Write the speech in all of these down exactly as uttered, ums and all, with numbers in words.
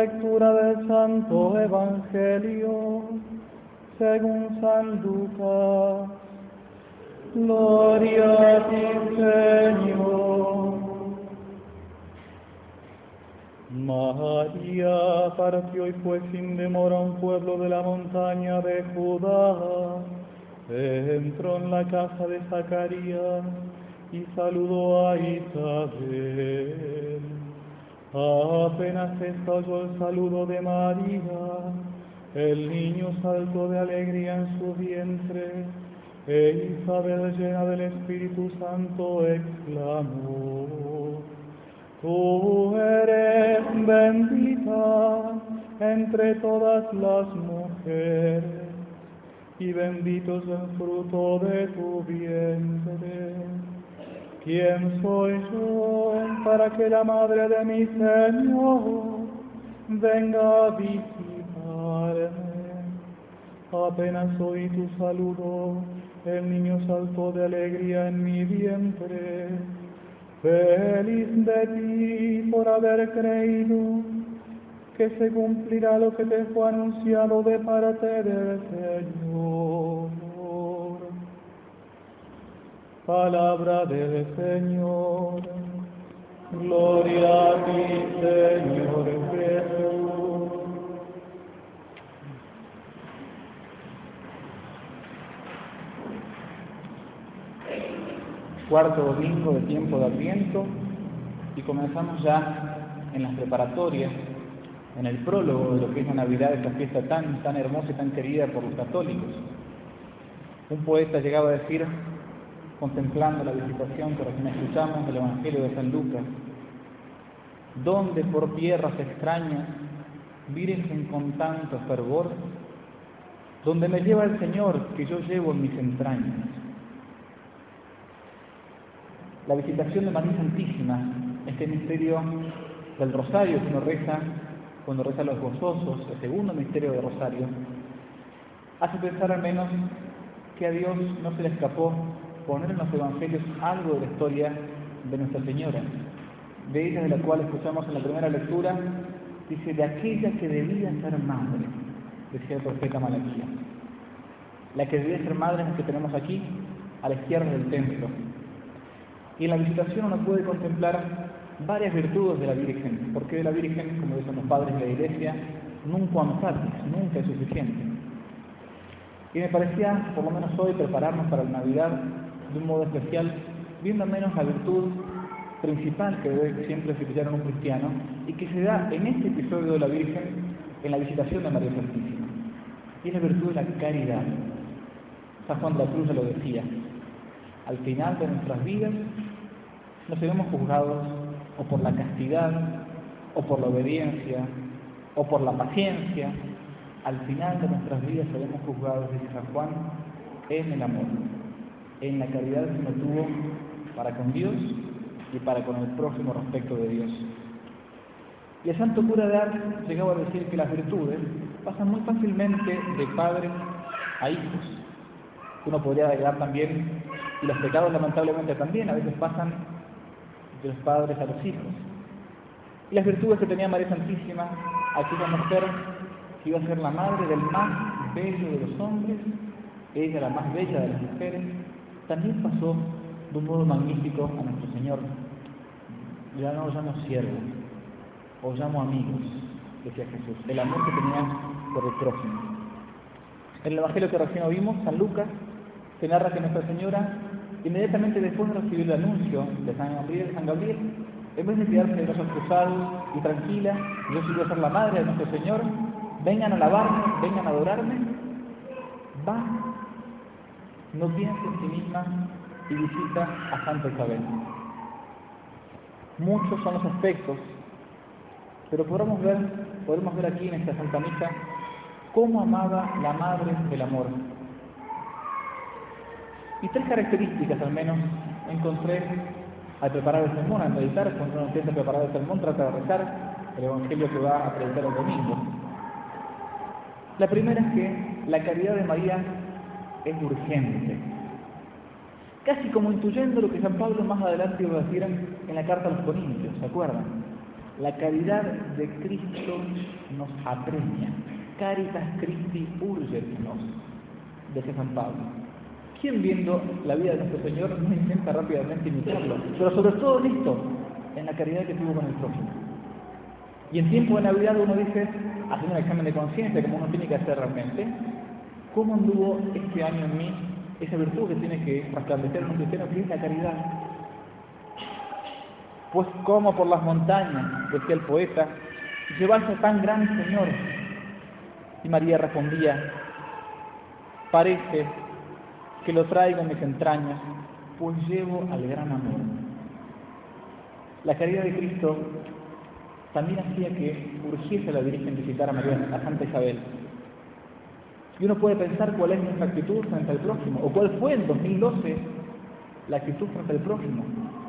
lectura del Santo Evangelio según San Lucas. Gloria a ti, Señor. María partió y fue sin demora a un pueblo de la montaña de Judá. Entró en la casa de Zacarías y saludó a Isabel. Apenas estalló el saludo de María, el niño saltó de alegría en su vientre, e Isabel, llena del Espíritu Santo, exclamó: Tú eres bendita entre todas las mujeres, y bendito es el fruto de tu vientre. ¿Quién soy yo para que la madre de mi Señor venga a visitarme? Apenas oí tu saludo, el niño saltó de alegría en mi vientre. Feliz de ti por haber creído que se cumplirá lo que te fue anunciado de parte del Señor. Palabra del Señor. Gloria a ti, Señor Jesús. Cuarto domingo de tiempo de Adviento, y comenzamos ya en las preparatorias, en el prólogo de lo que es la Navidad, esta fiesta tan, tan hermosa y tan querida por los católicos. Un poeta llegaba a decir, contemplando la visitación que recién escuchamos del Evangelio de San Lucas: ¿dónde por tierras extrañas, virgen con tanto fervor, donde me lleva el Señor que yo llevo en mis entrañas? La visitación de María Santísima, este misterio del Rosario que uno reza cuando reza los gozosos, el segundo misterio del Rosario, hace pensar al menos que a Dios no se le escapó poner en los Evangelios algo de la historia de Nuestra Señora, de ella de la cual escuchamos en la primera lectura, dice: de aquella que debía ser madre, decía el profeta Malaquías. La que debía ser madre es la que tenemos aquí, a la izquierda del templo. Y en la visitación uno puede contemplar varias virtudes de la Virgen, porque de la Virgen, como dicen los padres de la Iglesia, nunca amasatis, nunca es suficiente. Y me parecía, por lo menos hoy, prepararnos para la Navidad de un modo especial, viendo al menos la virtud principal que debe siempre brillar en un cristiano, y que se da en este episodio de la Virgen, en la visitación de María Santísima. Y es la virtud de la caridad. San Juan de la Cruz ya lo decía: al final de nuestras vidas no seremos juzgados o por la castidad, o por la obediencia, o por la paciencia. Al final de nuestras vidas seremos juzgados, dice San Juan, en el amor, en la caridad que uno tuvo para con Dios y para con el prójimo respecto de Dios. Y el santo cura de Ars llegaba a decir que las virtudes pasan muy fácilmente de padres a hijos. Uno podría agregar también, y los pecados lamentablemente también, a veces pasan de los padres a los hijos. Y las virtudes que tenía María Santísima, aquella mujer que iba a ser la madre del más bello de los hombres, ella la más bella de las mujeres, también pasó de un modo magnífico a nuestro Señor. Ya no os llamo siervos, os llamo amigos, decía Jesús, el amor que tenía por el prójimo. En el Evangelio que recién oímos, San Lucas, se narra que Nuestra Señora, inmediatamente después de recibir el anuncio de San Gabriel, San Gabriel, en vez de quedarse de brazos cruzados y tranquila, yo sí voy a ser la madre de nuestro Señor, vengan a alabarme, vengan a adorarme, va, no piensa en sí misma y visita a Santa Isabel. Muchos son los aspectos, pero podemos ver, podemos ver aquí en esta Santa Misa cómo amaba la Madre del Amor. Y tres características al menos encontré al preparar el sermón, al meditar. Cuando uno intenta preparar el sermón, trata de rezar el Evangelio que va a predicar el domingo. La primera es que la caridad de María es urgente, casi como intuyendo lo que San Pablo más adelante iba a decir en la carta a los Corintios, ¿se acuerdan? La caridad de Cristo nos apremia. Caritas Christi urget nos, decía San Pablo. ¿Quién viendo la vida de nuestro Señor no intenta rápidamente imitarlo? Pero sobre todo en esto, en la caridad que tuvo con el prójimo. Y en tiempo de Navidad uno dice, haciendo un examen de conciencia, como uno tiene que hacer realmente, ¿cómo anduvo este año en mí esa virtud que tiene que resplandecer en un cristiano, que es la caridad? Pues como por las montañas, decía el poeta, llevarse tan gran Señor. Y María respondía, parece que lo traigo en mis entrañas, pues llevo al gran amor. La caridad de Cristo también hacía que urgiese a la Virgen visitar a María, a Santa Isabel. Y uno puede pensar cuál es nuestra actitud frente al prójimo, o cuál fue en dos mil doce la actitud frente al prójimo.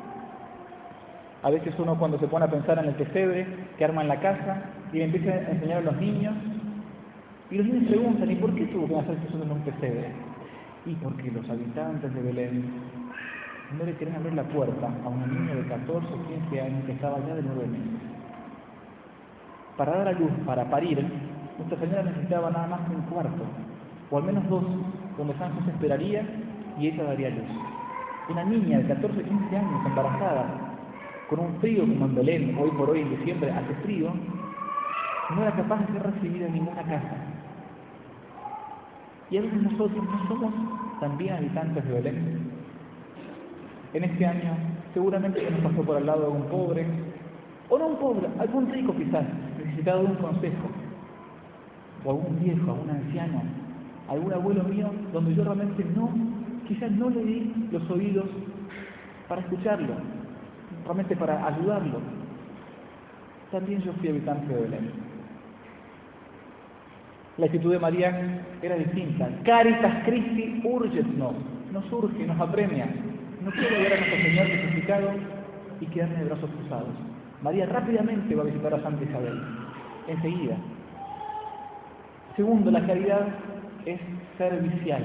A veces uno cuando se pone a pensar en el pesebre que arma en la casa y le empieza a enseñar a los niños, y los niños preguntan, ¿y por qué tuvo que nacer Jesús en un pesebre? Y porque los habitantes de Belén no le querían abrir la puerta a un niño de catorce o quince años que estaba ya de nueve meses. Para dar a luz, para parir, Nuestra Señora necesitaba nada más que un cuarto, o al menos dos, donde San José esperaría y ella daría luz. Una niña de catorce o quince años, embarazada, con un frío como en Belén, hoy por hoy en diciembre hace frío, no era capaz de ser recibida en ninguna casa. Y a veces nosotros no somos también habitantes de Belén. En este año seguramente se nos pasó por al lado de algún pobre, o no un pobre, algún rico quizás, necesitado de un consejo, o algún viejo, algún anciano, algún abuelo mío, donde yo realmente no, quizás no le di los oídos para escucharlo, realmente para ayudarlo. También yo fui habitante de Belén. La actitud de María era distinta. Caritas Christi urget nos, nos urge, nos apremia. No quiero ver a nuestro Señor crucificado y quedarme de brazos cruzados. María rápidamente va a visitar a Santa Isabel, enseguida. Segundo, la caridad es servicial.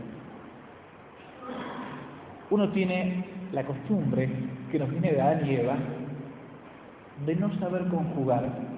Uno tiene la costumbre, que nos viene de Adán y Eva, de no saber conjugar.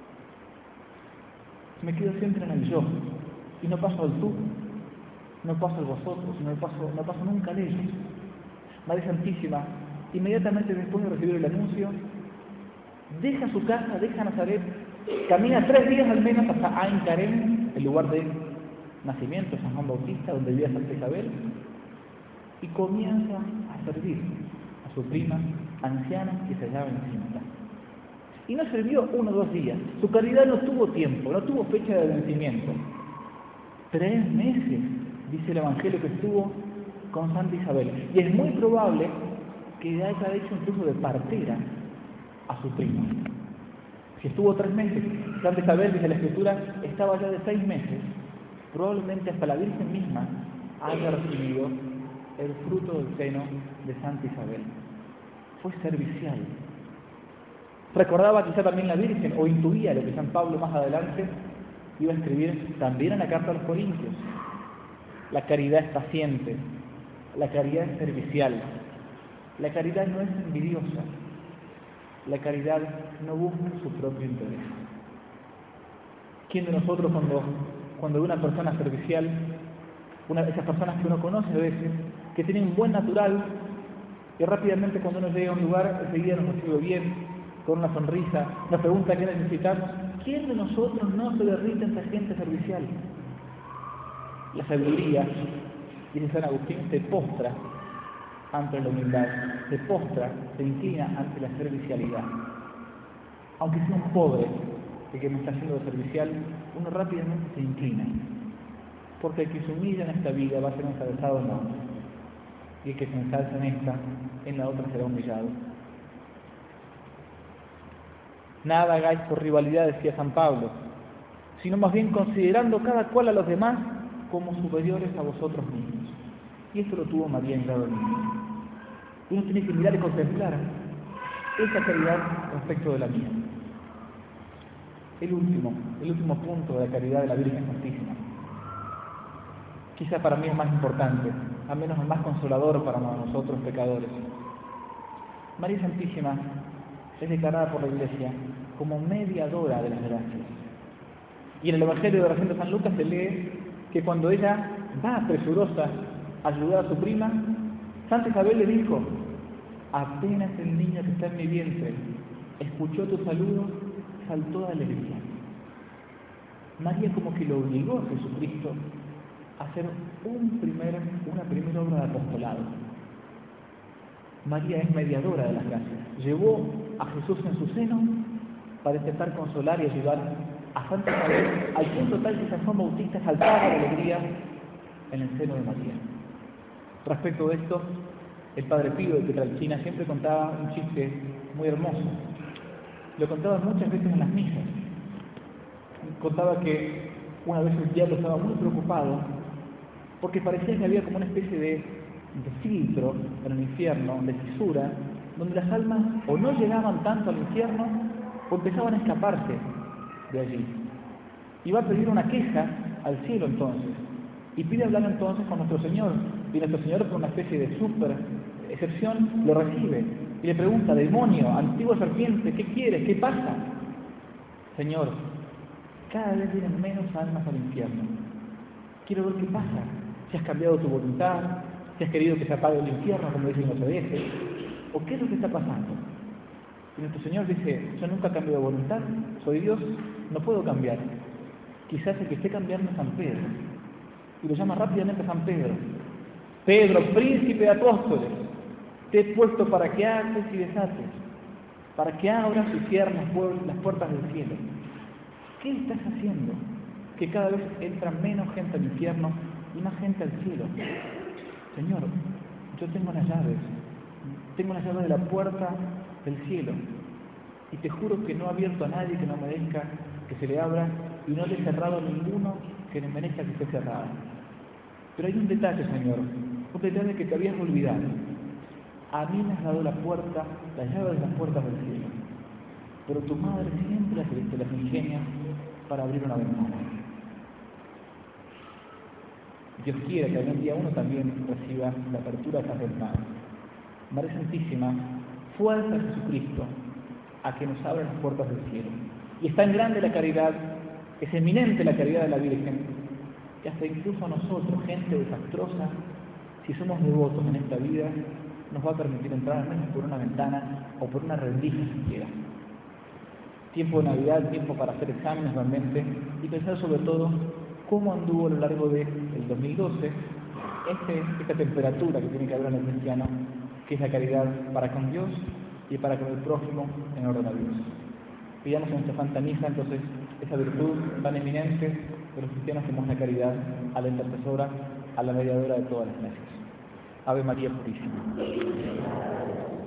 Me quedo siempre en el yo, y no paso al tú, no paso al vosotros, no paso, no paso nunca al ellos. Madre Santísima, inmediatamente después de recibir el anuncio, deja su casa, deja Nazaret, camina tres días al menos hasta Ain Carem, el lugar de nacimiento de San Juan Bautista, donde vivía Santa Isabel, y comienza a servir a su prima anciana que se hallaba encinta. Y no sirvió uno o dos días. Su caridad no tuvo tiempo, no tuvo fecha de vencimiento. Tres meses, dice el Evangelio, que estuvo con Santa Isabel. Y es muy probable que haya hecho incluso de partera a su prima. Si estuvo tres meses, Santa Isabel, dice la Escritura, estaba ya de seis meses. Probablemente hasta la Virgen misma haya recibido el fruto del seno de Santa Isabel. Fue servicial. Recordaba quizá también la Virgen, o intuía lo que San Pablo más adelante iba a escribir también en la carta a los Corintios. La caridad es paciente, la caridad es servicial, la caridad no es envidiosa, la caridad no busca su propio interés. ¿Quién de nosotros cuando, cuando ve una persona servicial, una de esas personas que uno conoce a veces, que tienen un buen natural, y rápidamente cuando uno llega a un lugar, enseguida nos recibe bien, con una sonrisa, nos pregunta qué necesitamos? ¿Quién de nosotros no se derrite ante gente servicial? La sabiduría, dice San Agustín, se postra ante la humildad, se postra, se inclina ante la servicialidad. Aunque sea un pobre el que me está haciendo de servicial, uno rápidamente se inclina, porque el que se humilla en esta vida va a ser ensalzado en la otra, y el que se ensalza en esta, en la otra será humillado. Nada hagáis por rivalidad, decía San Pablo, sino más bien considerando cada cual a los demás como superiores a vosotros mismos. Y esto lo tuvo María en grado niño. Uno tiene que mirar y contemplar esa caridad respecto de la mía. El último, el último punto de la caridad de la Virgen Santísima. Quizá para mí es más importante, al menos el más consolador para nosotros pecadores. María Santísima es declarada por la Iglesia como mediadora de las gracias. Y en el Evangelio de oración de San Lucas se lee que cuando ella va presurosa a ayudar a su prima, Santa Isabel le dijo: apenas el niño que está en mi vientre escuchó tu saludo, saltó de alegría. María como que lo obligó a Jesucristo a hacer un primer, una primera obra de apostolado. María es mediadora de las gracias. Llevó a Jesús en su seno para intentar consolar y ayudar a Santa Isabel, al punto tal que San Juan Bautista saltaba de alegría en el seno de María. Respecto de esto, el padre Pío de Pietrelcina siempre contaba un chiste muy hermoso. Lo contaba muchas veces en las misas. Contaba que una vez el diablo estaba muy preocupado porque parecía que había como una especie de, de filtro en el infierno, de fisura, donde las almas o no llegaban tanto al infierno o empezaban a escaparse de allí. Y va a pedir una queja al cielo entonces, y pide hablar entonces con nuestro Señor, y nuestro Señor, por una especie de super excepción, lo recibe y le pregunta: demonio, antigua serpiente, ¿qué quieres? ¿Qué pasa? Señor, cada vez vienen menos almas al infierno. Quiero ver qué pasa, si has cambiado tu voluntad, si has querido que se apague el infierno, como dicen los obeses, o qué es lo que está pasando. Y nuestro Señor dice: yo nunca cambio de voluntad, soy Dios, no puedo cambiar. Quizás el que esté cambiando es San Pedro. Y lo llama rápidamente San Pedro: Pedro, príncipe de apóstoles, te he puesto para que haces y desates, para que abras y cierres las puertas del cielo. ¿Qué estás haciendo? Que cada vez entra menos gente al infierno y más gente al cielo. Señor, yo tengo las llaves, tengo las llaves de la puerta del cielo, y te juro que no he abierto a nadie que no merezca que se le abra, y no le he cerrado a ninguno que le merezca que esté cerrado. Pero hay un detalle, Señor, un detalle que te habías olvidado. A mí me has dado la puerta, la llave de las puertas del cielo, pero tu madre siempre te las ingenia para abrir una ventana. Dios quiera que algún día uno también reciba la apertura de esas ventanas. María Santísima, fuerza a Jesucristo a que nos abra las puertas del cielo. Y es tan grande la caridad, es eminente la caridad de la Virgen, que hasta incluso a nosotros, gente desastrosa, si somos devotos en esta vida, nos va a permitir entrar al menos por una ventana o por una rendija siquiera. Tiempo de Navidad, tiempo para hacer exámenes realmente y pensar sobre todo cómo anduvo a lo largo del dos mil doce este, esta temperatura que tiene que haber en el cristiano, que es la caridad para con Dios y para con el prójimo en orden a Dios. Pidamos en nuestra Santa Misa entonces esa virtud tan eminente de los cristianos que hemos la caridad a la intercesora, a la mediadora de todas las gracias. Ave María Purísima.